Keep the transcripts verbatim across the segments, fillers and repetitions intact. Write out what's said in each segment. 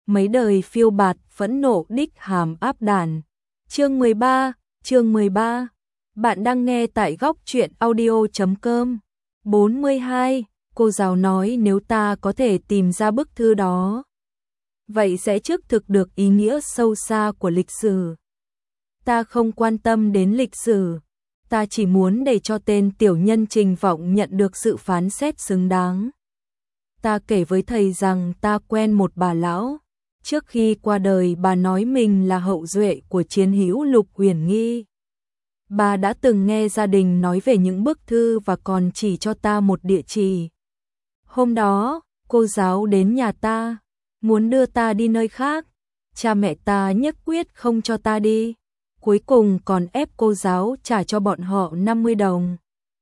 mấy đời phiêu bạt phẫn nộ đích hàm áp đàn. Chương mười ba, chương mười ba. Bạn đang nghe tại góc truyện audio chấm com. bốn mươi hai, cô giáo nói nếu ta có thể tìm ra bức thư đó, vậy sẽ chứng thực được ý nghĩa sâu xa của lịch sử. Ta không quan tâm đến lịch sử, ta chỉ muốn để cho tên tiểu nhân Trình Vọng nhận được sự phán xét xứng đáng. Ta kể với thầy rằng ta quen một bà lão, trước khi qua đời bà nói mình là hậu duệ của chiến hữu Lục Uyển Nghi. Bà đã từng nghe gia đình nói về những bức thư và còn chỉ cho ta một địa chỉ. Hôm đó, cô giáo đến nhà ta, muốn đưa ta đi nơi khác. Cha mẹ ta nhất quyết không cho ta đi, cuối cùng còn ép cô giáo trả cho bọn họ năm mươi đồng.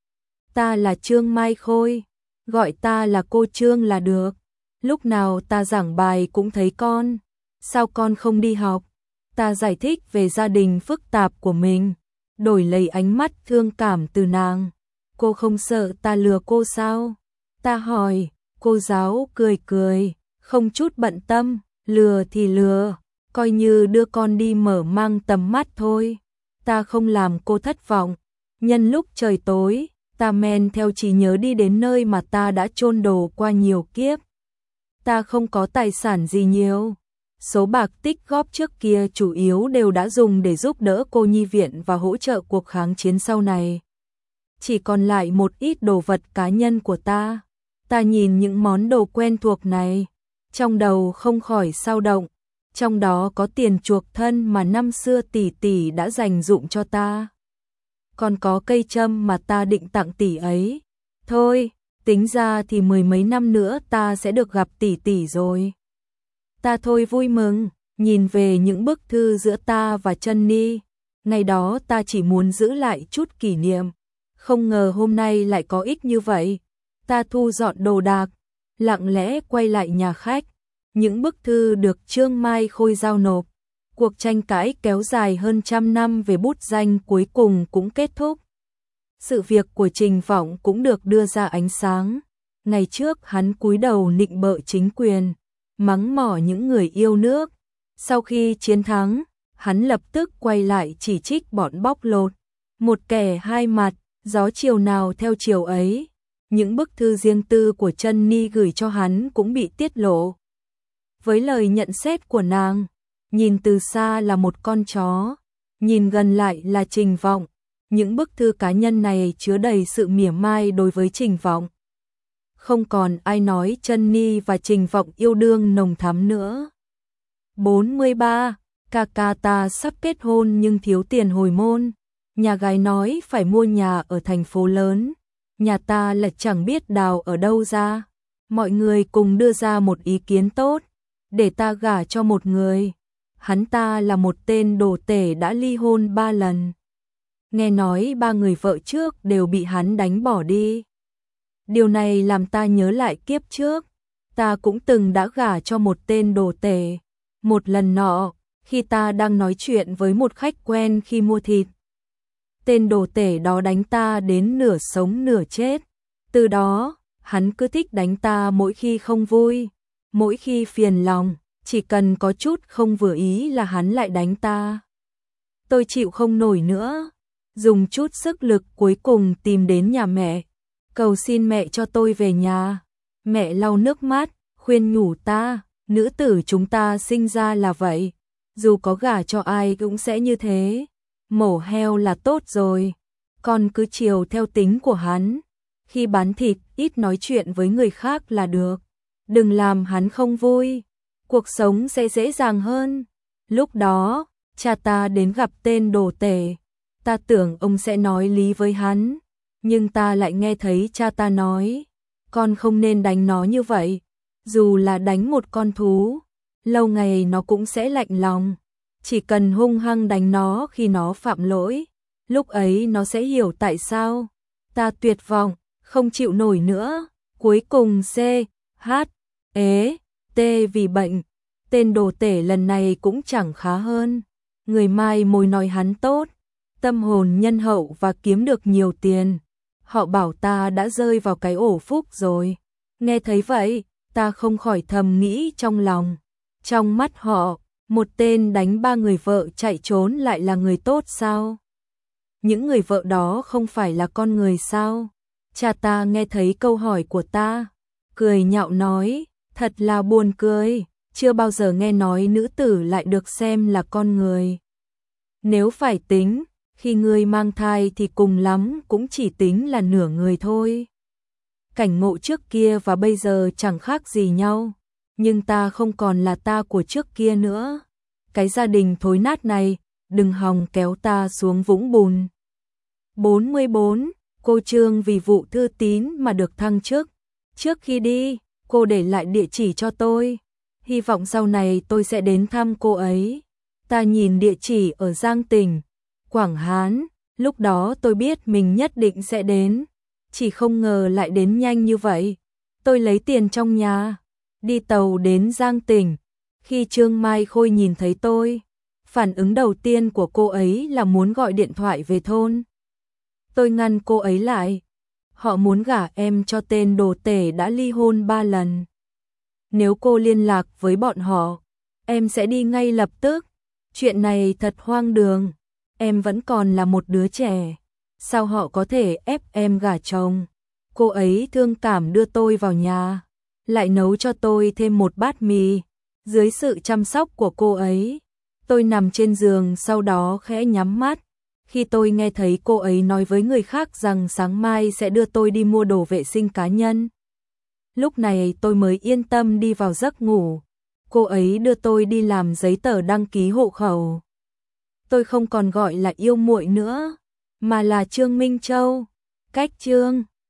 Ta là Trương Mai Khôi, gọi ta là cô Trương là được. Lúc nào ta giảng bài cũng thấy con, sao con không đi học? Ta giải thích về gia đình phức tạp của mình, đổi lấy ánh mắt thương cảm từ nàng. Cô không sợ ta lừa cô sao? Ta hỏi, cô giáo cười cười, không chút bận tâm, lừa thì lừa, coi như đưa con đi mở mang tầm mắt thôi. Ta không làm cô thất vọng. Nhân lúc trời tối, ta men theo trí nhớ đi đến nơi mà ta đã chôn đồ qua nhiều kiếp. Ta không có tài sản gì nhiều, số bạc tích góp trước kia chủ yếu đều đã dùng để giúp đỡ cô nhi viện và hỗ trợ cuộc kháng chiến sau này. Chỉ còn lại một ít đồ vật cá nhân của ta. Ta nhìn những món đồ quen thuộc này, trong đầu không khỏi xao động. Trong đó có tiền chuộc thân mà năm xưa tỷ tỷ đã dành dụm cho ta. Còn có cây châm mà ta định tặng tỷ ấy. Thôi, tính ra thì mười mấy năm nữa ta sẽ được gặp tỷ tỷ rồi. Ta thôi vui mừng, nhìn về những bức thư giữa ta và Trân Ni. Ngày đó ta chỉ muốn giữ lại chút kỷ niệm, không ngờ hôm nay lại có ích như vậy. Ta thu dọn đồ đạc, lặng lẽ quay lại nhà khách. Những bức thư được Trương Mai Khôi giao nộp. Cuộc tranh cãi kéo dài hơn trăm năm về bút danh cuối cùng cũng kết thúc. Sự việc của Trình Vọng cũng được đưa ra ánh sáng. Ngày trước hắn cúi đầu nịnh bợ chính quyền, mắng mỏ những người yêu nước. Sau khi chiến thắng, hắn lập tức quay lại chỉ trích bọn bóc lột. Một kẻ hai mặt, gió chiều nào theo chiều ấy. Những bức thư riêng tư của Trân Ni gửi cho hắn cũng bị tiết lộ. Với lời nhận xét của nàng, nhìn từ xa là một con chó, nhìn gần lại là Trình Vọng. Những bức thư cá nhân này chứa đầy sự mỉa mai đối với Trình Vọng. Không còn ai nói Trân Ni và Trình Vọng yêu đương nồng thắm nữa. bốn mươi ba. Ca ca ta sắp kết hôn nhưng thiếu tiền hồi môn. Nhà gái nói phải mua nhà ở thành phố lớn. Nhà ta lại chẳng biết đào ở đâu ra. Mọi người cùng đưa ra một ý kiến tốt, để ta gả cho một người. Hắn ta là một tên đồ tể đã ly hôn ba lần. Nghe nói ba người vợ trước đều bị hắn đánh bỏ đi. Điều này làm ta nhớ lại kiếp trước. Ta cũng từng đã gả cho một tên đồ tể. Một lần nọ, khi ta đang nói chuyện với một khách quen khi mua thịt, tên đồ tể đó đánh ta đến nửa sống nửa chết. Từ đó, hắn cứ thích đánh ta mỗi khi không vui, mỗi khi phiền lòng, chỉ cần có chút không vừa ý là hắn lại đánh ta. Tôi chịu không nổi nữa, dùng chút sức lực cuối cùng tìm đến nhà mẹ, cầu xin mẹ cho tôi về nhà. Mẹ lau nước mắt, khuyên nhủ ta, nữ tử chúng ta sinh ra là vậy, dù có gả cho ai cũng sẽ như thế. Mổ heo là tốt rồi, con cứ chiều theo tính của hắn. Khi bán thịt, ít nói chuyện với người khác là được. Đừng làm hắn không vui, cuộc sống sẽ dễ dàng hơn. Lúc đó, cha ta đến gặp tên đồ tể. Ta tưởng ông sẽ nói lý với hắn, nhưng ta lại nghe thấy cha ta nói, con không nên đánh nó như vậy. Dù là đánh một con thú, lâu ngày nó cũng sẽ lạnh lòng. Chỉ cần hung hăng đánh nó khi nó phạm lỗi, lúc ấy nó sẽ hiểu tại sao. Ta tuyệt vọng, không chịu nổi nữa. Cuối cùng C, H, ế, T vì bệnh. Tên đồ tể lần này cũng chẳng khá hơn. Người mai môi nói hắn tốt, tâm hồn nhân hậu và kiếm được nhiều tiền. Họ bảo ta đã rơi vào cái ổ phúc rồi. Nghe thấy vậy, ta không khỏi thầm nghĩ trong lòng. Trong mắt họ, một tên đánh ba người vợ chạy trốn lại là người tốt sao? Những người vợ đó không phải là con người sao? Cha ta nghe thấy câu hỏi của ta, cười nhạo nói, thật là buồn cười, chưa bao giờ nghe nói nữ tử lại được xem là con người. Nếu phải tính, khi ngươi mang thai thì cùng lắm cũng chỉ tính là nửa người thôi. Cảnh ngộ trước kia và bây giờ chẳng khác gì nhau, nhưng ta không còn là ta của trước kia nữa. Cái gia đình thối nát này, đừng hòng kéo ta xuống vũng bùn. bốn mươi bốn. Cô Trương vì vụ thư tín mà được thăng chức. Trước khi đi, cô để lại địa chỉ cho tôi. Hy vọng sau này tôi sẽ đến thăm cô ấy. Ta nhìn địa chỉ ở Giang Tỉnh, Quảng Hán, lúc đó tôi biết mình nhất định sẽ đến. Chỉ không ngờ lại đến nhanh như vậy. Tôi lấy tiền trong nhà, đi tàu đến Giang Tỉnh. Khi Trương Mai Khôi nhìn thấy tôi, phản ứng đầu tiên của cô ấy là muốn gọi điện thoại về thôn. Tôi ngăn cô ấy lại. Họ muốn gả em cho tên đồ tể đã ly hôn ba lần. Nếu cô liên lạc với bọn họ, em sẽ đi ngay lập tức. Chuyện này thật hoang đường. Em vẫn còn là một đứa trẻ. Sao họ có thể ép em gả chồng? Cô ấy thương cảm đưa tôi vào nhà, lại nấu cho tôi thêm một bát mì. Dưới sự chăm sóc của cô ấy, tôi nằm trên giường sau đó khẽ nhắm mắt. Khi tôi nghe thấy cô ấy nói với người khác rằng sáng mai sẽ đưa tôi đi mua đồ vệ sinh cá nhân, lúc này tôi mới yên tâm đi vào giấc ngủ. Cô ấy đưa tôi đi làm giấy tờ đăng ký hộ khẩu. Tôi không còn gọi là yêu muội nữa, mà là Trương Minh Châu. Cách Trương